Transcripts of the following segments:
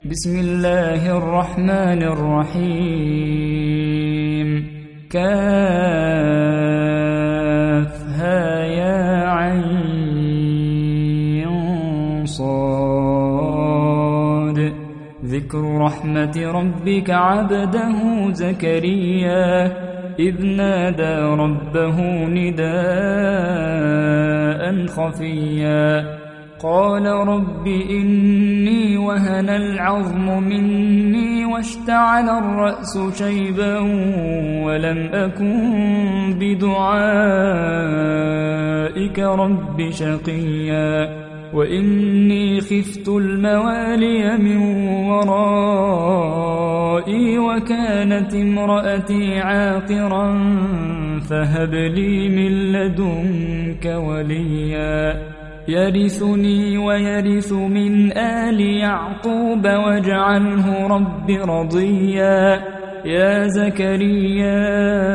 بسم الله الرحمن الرحيم. كافها يا عين صاد. ذكر رحمة ربك عبده زكريا إذ نادى ربه نداء خفيا قال رب إني وهن العظم مني واشتعل الرأس شيبا ولم أكن بدعائك رب شقيا وإني خفت الموالي من ورائي وكانت امرأتي عاقرا فهب لي من لدنك وليا يرثني ويرث من آل يعقوب واجعله رب رضيا يا زكريا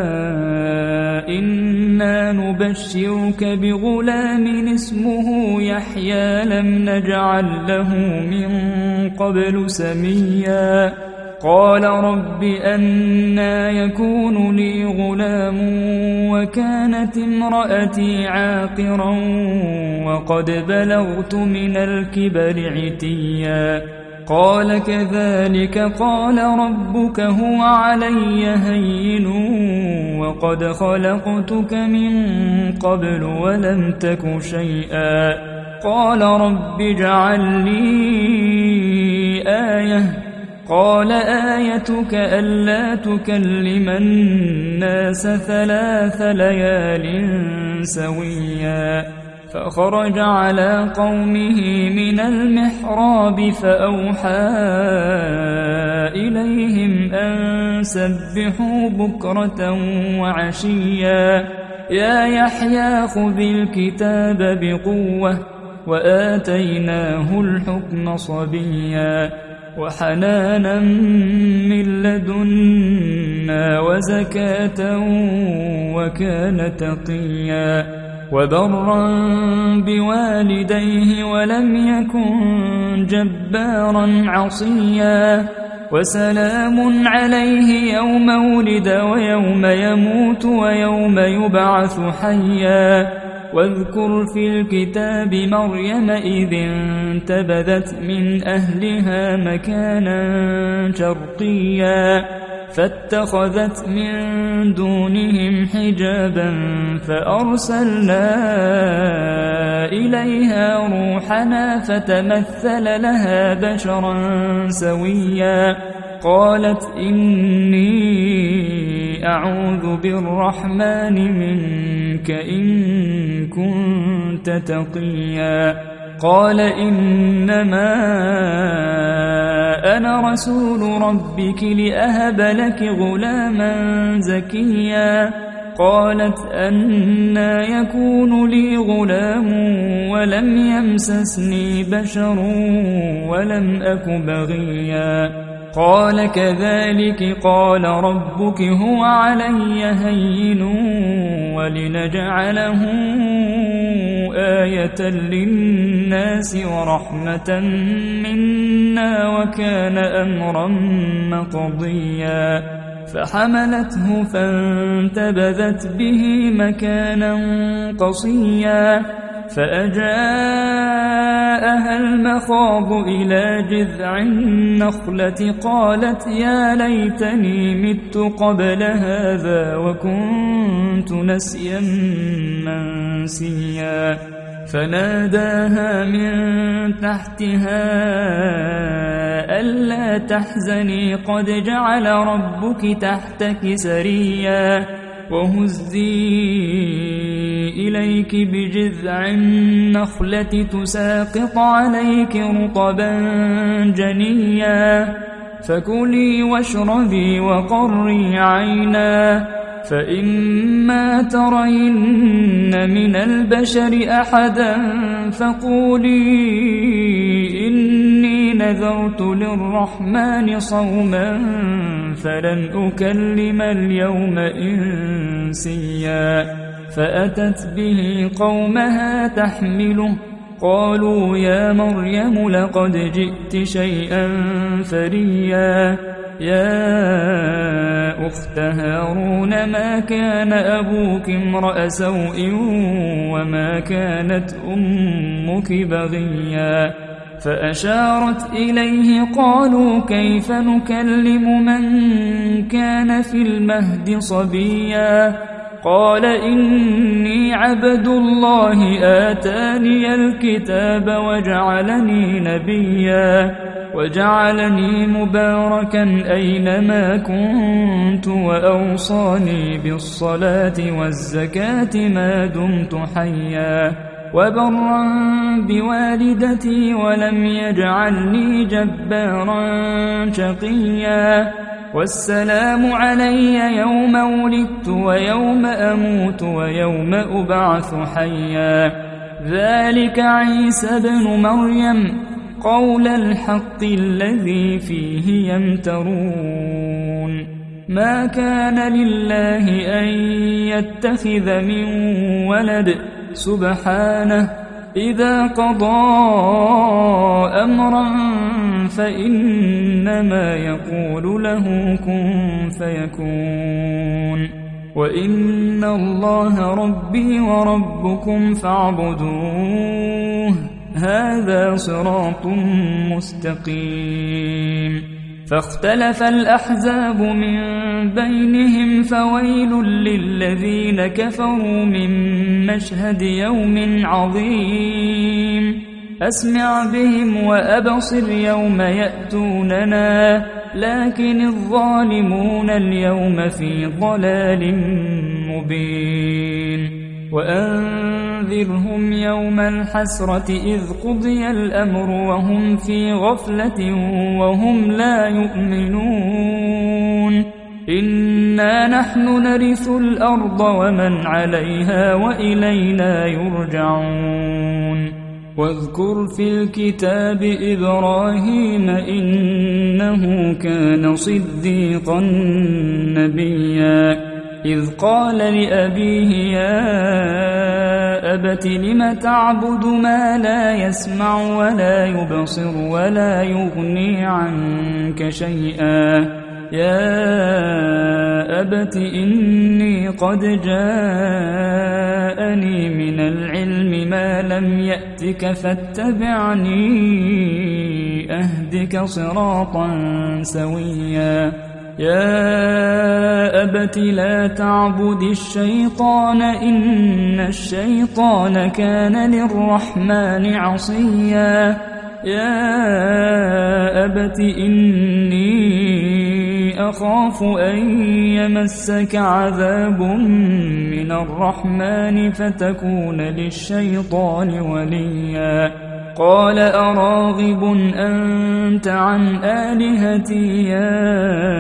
إنا نبشرك بغلام اسمه يحيى لم نجعل له من قبل سميا قال رب أنى يكون لي غلام وكانت امرأتي عاقرا وقد بلغت من الكبر عتيا قال كذلك قال ربك هو علي هين وقد خلقتك من قبل ولم تك شيئا قال رب اجعل لي آية قال آيتك ألا تكلم الناس 3 ليال سويا فخرج على قومه من المحراب فأوحى إليهم أن سبحوا بكرة وعشيا يا يحيى خذ الكتاب بقوة وآتيناه الحكم صبيا وحنانا من لدنا وزكاة وكان تقيا وبرا بوالديه ولم يكن جبارا عصيا وسلام عليه يوم ولد ويوم يموت ويوم يبعث حيا واذكر في الكتاب مريم إذ انتبذت من أهلها مكانا شرقيا فاتخذت من دونهم حجابا فأرسلنا إليها روحنا فتمثل لها بشرا سويا قالت إني أعوذ بالرحمن منك إن كنت تقيا قال إنما أنا رسول ربك لأهب لك غلاما زكيا قالت أنى يكون لي غلام ولم يمسسني بشر ولم أك بغيا قال كذلك قال ربك هو علي هين ولنجعله آية للناس ورحمة منا وكان أمرا مقضيا فحملته فانتبذت به مكانا قصيا فأجاءها المخاض إلى جذع النخلة قالت يا ليتني مت قبل هذا وكنت نسيا منسيا فناداها من تحتها ألا تحزني قد جعل ربك تحتك سريا وهزي إليك بجذع النخلة تساقط عليك رطبا جنيا فكلي واشربي وقري عينا فإما ترين من البشر أحدا فقولي إني نذرت للرحمن صوما فلن أكلم اليوم إنسيا فأتت به قومها تحمله قالوا يا مريم لقد جئت شيئا فريا يا أخت هارون ما كان أبوك امرأ سوء وما كانت أمك بغيا فأشارت إليه قالوا كيف نكلم من كان في المهد صبيا قال إني عبد الله آتاني الكتاب وجعلني نبيا وجعلني مباركا أينما كنت وأوصاني بالصلاة والزكاة ما دمت حيا وبرا بوالدتي ولم يجعلني جبارا شقيا والسلام علي يوم ولدت ويوم أموت ويوم أبعث حيا ذلك عيسى بن مريم قول الحق الذي فيه يمترون ما كان لله أن يتخذ من ولد سبحانه إذا قضى أمرا فإنما يقول له كن فيكون وإن الله ربي وربكم فاعبدوه هذا صراط مستقيم فاختلف الأحزاب من بينهم فويل للذين كفروا من مشهد يوم عظيم أسمع بهم وأبصر يوم يأتوننا لكن الظالمون اليوم في ضلال مبين وأنذرهم يوم الحسرة إذ قضي الأمر وهم في غفلة وهم لا يؤمنون إنا نحن نرث الأرض ومن عليها وإلينا يرجعون واذكر في الكتاب إبراهيم إنه كان صديقا نبيا إذ قال لأبيه يا أبت لم تعبد ما لا يسمع ولا يبصر ولا يغني عنك شيئا يا أبت إني قد جاءني من العلم ما لم يأتك فاتبعني أهدك صراطا سويا يا أبت لا تعبد الشيطان إن الشيطان كان للرحمن عصيا يا أبت إني أخاف أن يمسك عذاب من الرحمن فتكون للشيطان وليا قال أراغب أنت عن آلهتي يا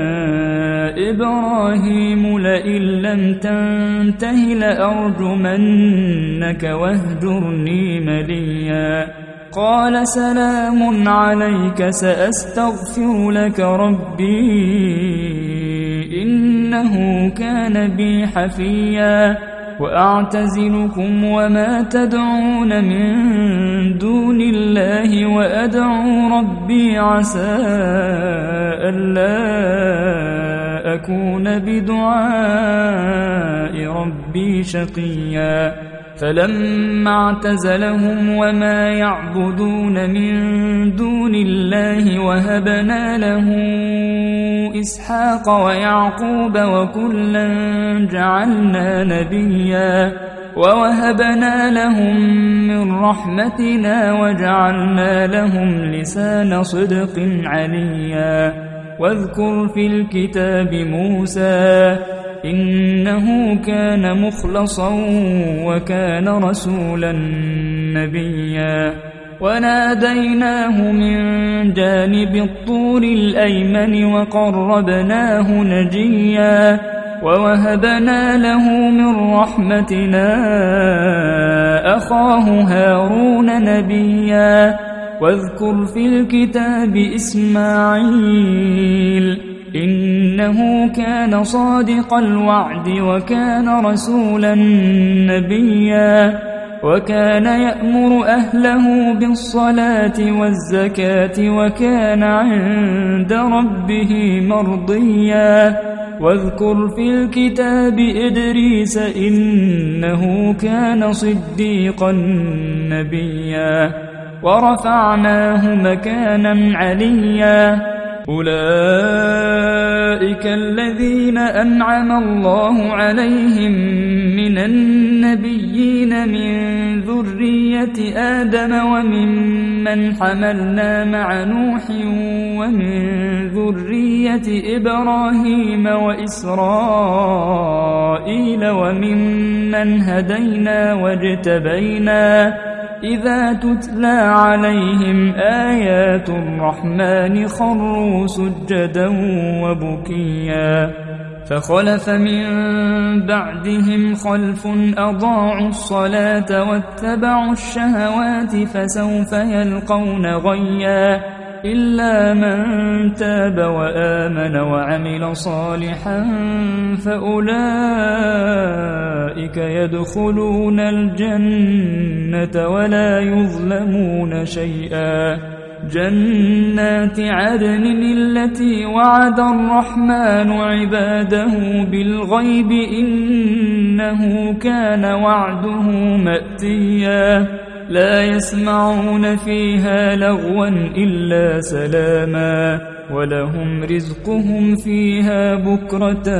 إبراهيم لئن لم تنته لأرجمنك واهجرني مليا قال سلام عليك سأستغفر لك ربي إنه كان بي حفيا وأعتزلكم وما تدعون من دون الله وأدعو ربي عسى ألا أكون بدعاء ربي شقيا فلما اعتزلهم وما يعبدون من دون الله وهبنا له إسحاق ويعقوب وكلا جعلنا نبيا ووهبنا لهم من رحمتنا وجعلنا لهم لسان صدق عليا واذكر في الكتاب موسى إنه كان مخلصا وكان رسولا نبيا وناديناه من جانب الطور الأيمن وقربناه نجيا ووهبنا له من رحمتنا أخاه هارون نبيا واذكر في الكتاب إسماعيل إنه كان صادق الوعد وكان رسولا نبيا وكان يأمر أهله بالصلاة والزكاة وكان عند ربه مرضيا واذكر في الكتاب إدريس إنه كان صديقا نبيا ورفعناه مكانا عليا أولئك الذين أنعم الله عليهم من النبيين من ذرية آدم وممن حملنا مع نوح ومن ذرية إبراهيم وإسرائيل وممن هدينا واجتبينا إذا تتلى عليهم آيات الرحمن خروا سجدا وبكيا فخلف من بعدهم خلف أضاعوا الصلاة واتبعوا الشهوات فسوف يلقون غيا إلا من تاب وآمن وعمل صالحا فأولئك يدخلون الجنة ولا يظلمون شيئا جنات عدن التي وعد الرحمن عباده بالغيب إنه كان وعده مأتيا لا يسمعون فيها لغوا إلا سلاما ولهم رزقهم فيها بكرة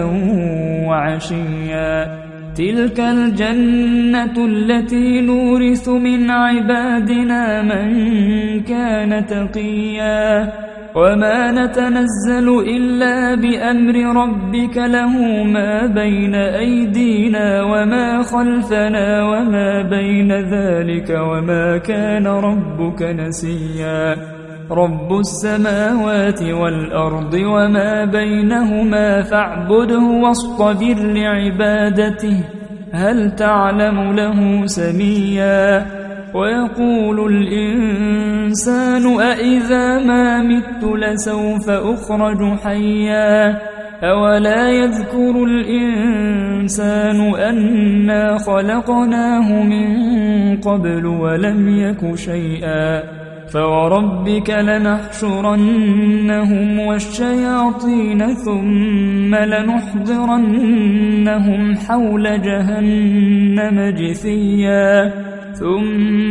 وعشيا تلك الجنة التي نورث من عبادنا من كان تقيا وما نتنزل إلا بأمر ربك له ما بين أيدينا وما خلفنا وما بين ذلك وما كان ربك نسيا رب السماوات والأرض وما بينهما فاعبده واصطبر لعبادته هل تعلم له سميا ويقول الإنسان أإذا ما مت لسوف أخرج حيا أولا يذكر الإنسان أنا خلقناه من قبل ولم يك شيئا فوربك لنحشرنهم والشياطين ثم لنحضرنهم حول جهنم جثيا ثم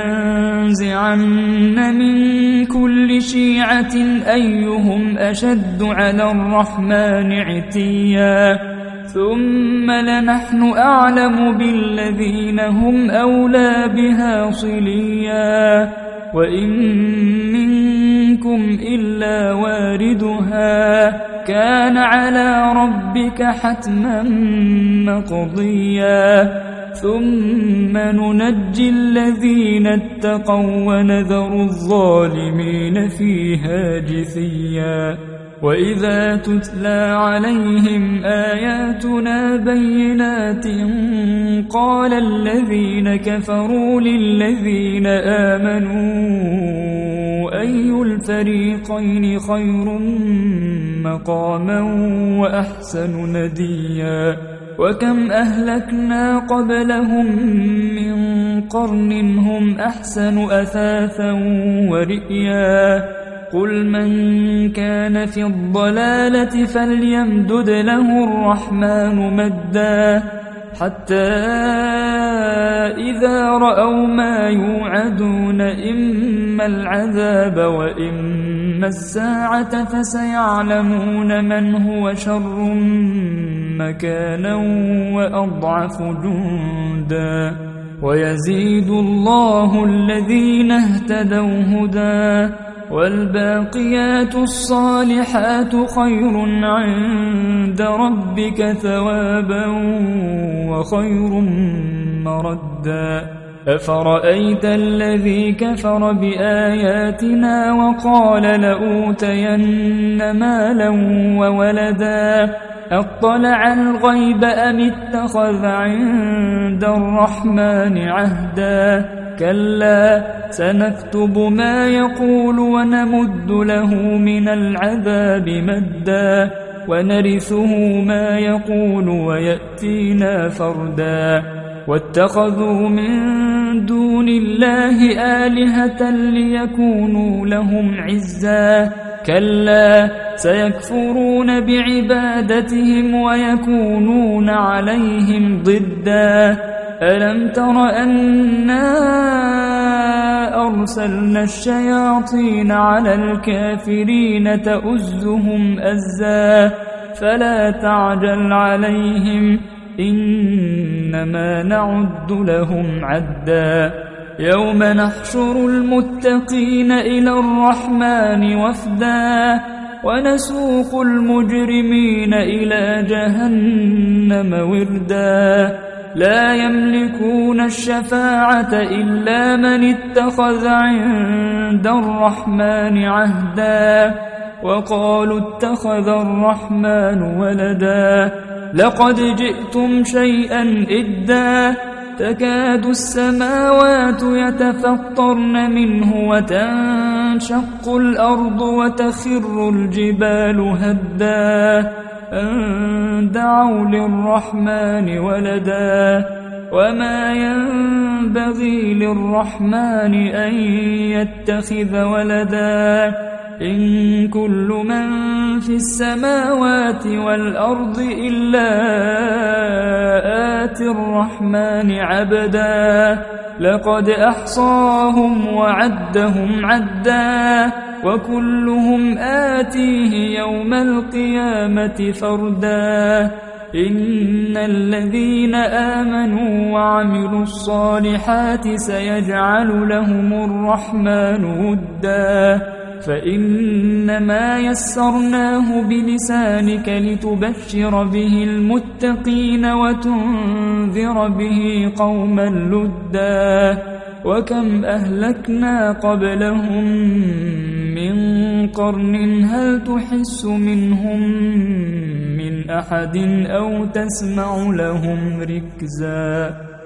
لننزعن من كل شيعة أيهم أشد على الرحمن عتيا ثم لنحن أعلم بالذين هم أولى بها صليا وإن منكم إلا واردها كان على ربك حتما مقضيا ثم ننجي الذين اتقوا ونذر الظالمين فيها جثيا وإذا تتلى عليهم آياتنا بينات قال الذين كفروا للذين آمنوا أي الفريقين خير مقاما وأحسن نديا وكم أهلكنا قبلهم من قرن هم أحسن أثاثا ورئيا قل من كان في الضلالة فليمدد له الرحمن مدا حتى إذا رأوا ما يوعدون إما العذاب وإما الساعة فسيعلمون من هو شر مكانا وأضعف جندا ويزيد الله الذين اهتدوا هدى والباقيات الصالحات خير عند ربك ثوابا وخير مردا أفرأيت الذي كفر بآياتنا وقال لأوتين مالا وولدا أطلع الغيب أم اتخذ عند الرحمن عهدا كلا سنكتب ما يقول ونمد له من العذاب مدا ونرثه ما يقول ويأتينا فردا واتخذوا من دون الله آلهة ليكونوا لهم عزا كلا سيكفرون بعبادتهم ويكونون عليهم ضدا ألم تر أنا أرسلنا الشياطين على الكافرين تؤزهم أزا فلا تعجل عليهم إنما نعد لهم عدا يوم نحشر المتقين إلى الرحمن وفدا ونسوق المجرمين إلى جهنم وردا لا يملكون الشفاعة إلا من اتخذ عند الرحمن عهدا وقالوا اتخذ الرحمن ولدا لقد جئتم شيئا إدا تكاد السماوات يتفطرن منه وتنشق الأرض وتخر الجبال هدا أن دعوا للرحمن ولدا وما ينبغي للرحمن أن يتخذ ولدا إن كل من في السماوات والأرض إلا آتي الرحمن عبدا لقد أحصاهم وعدهم عدا وكلهم آتيه يوم القيامة فردا إن الذين آمنوا وعملوا الصالحات سيجعل لهم الرحمن ودا فإنما يسرناه بلسانك لتبشر به المتقين وتنذر به قوما لدا وكم أهلكنا قبلهم من قرن هل تحس منهم من أحد أو تسمع لهم ركزا